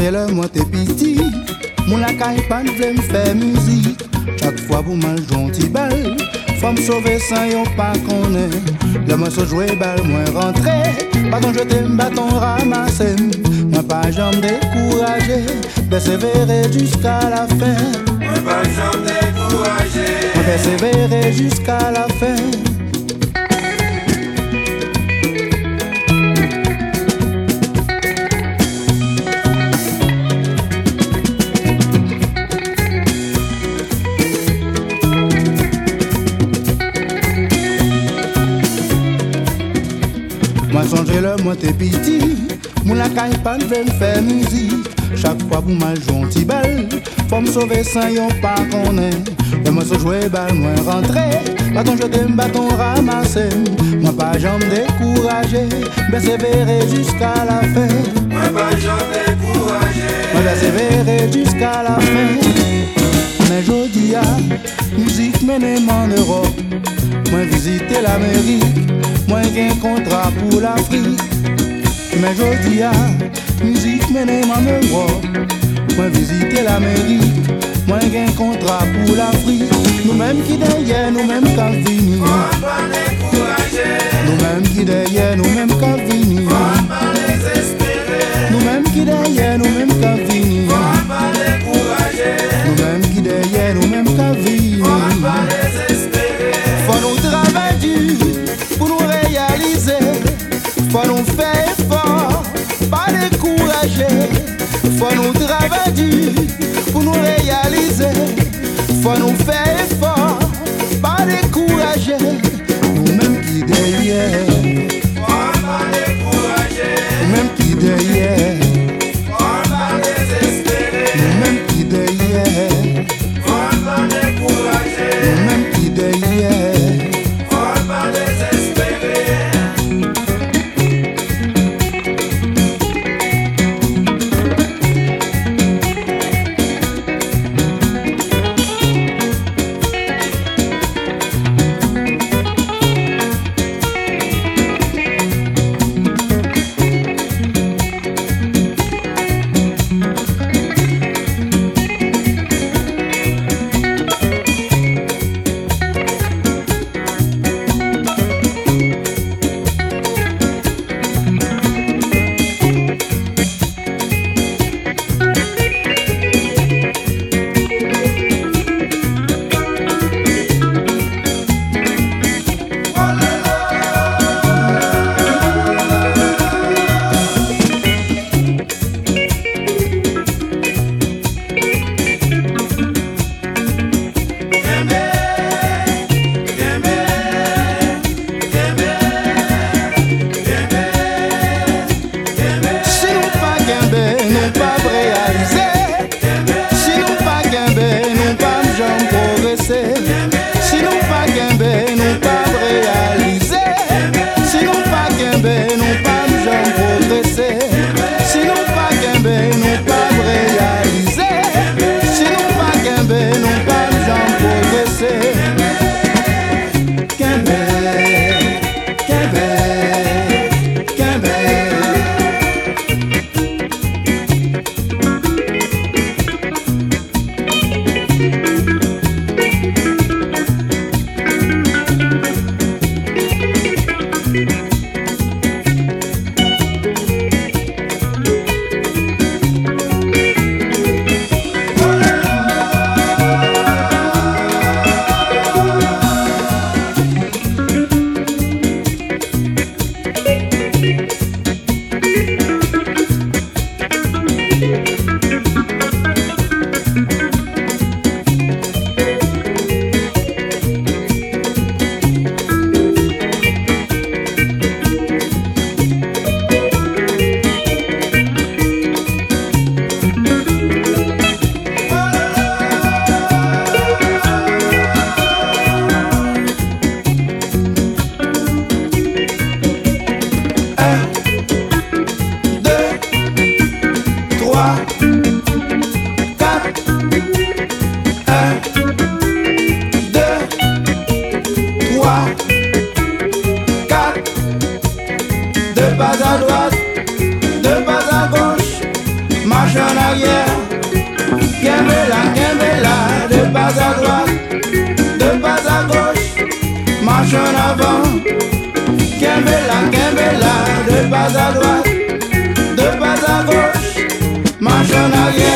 songe le moi t'es petit, mon la caille pas vle me faire musique. Chaque fois pour mal gentil bal, faut me sauver sans yon pas connaît. Le moi se jouer bal, moi rentrer, bâton je t'aime, bâton ramasser. Moi pas jamais découragé, persévérer jusqu'à la fin. Moi pas jamais découragé, moi persévérer jusqu'à la fin. Moi songe le moi t'es petit, mon la caille pas veut me faire musique. Chaque fois pour mal gentil bal, faut me sauver sans yon pas connaît. Et moi se jouer bal, moi rentrer, bâton je t'aime, bâton ramasser. Moi pas jamais découragé, persévérer jusqu'à la fin. moi pas jamais découragé, moi persévérer jusqu'à la fin. Mais jodi a, musique mène en Europe, moi visiter l'Amérique. Moi j'ai un contrat pour l'Afrique. Mais jodi a, musique mène en Europe. Moi visiter l'Amérique. Moi j'ai un contrat pour l'Afrique. Nous-mêmes qui derrière, nous-mêmes qu'à venir. moi pas découragé, Nous-mêmes qui derrière, nous-mêmes qu'à venir. moi pas désespéré, Nous-mêmes qui derrière, nous-mêmes qu'à venir. moi pas découragé, Nous-mêmes qui derrière, nous-mêmes qu'à venir. moi pas désespéré, Faut nous travailler dur pour nous réaliser. Faut nous faire effort, pas décourager. Faut nous travailler dur pour nous réaliser. Faut nous faire effort, pas décourager. Nous-mêmes qui derrière, moi pas découragé, nous-mêmes qui derrière, moi pas désespéré, nous-mêmes qui derrière, moi pas découragé, nous-mêmes qui derrière. moi pas désespéré. Kembela, de pas à droite, de pas à gauche, marche en avant. Kembela, de pas à droite, de pas à gauche, marche en arrière.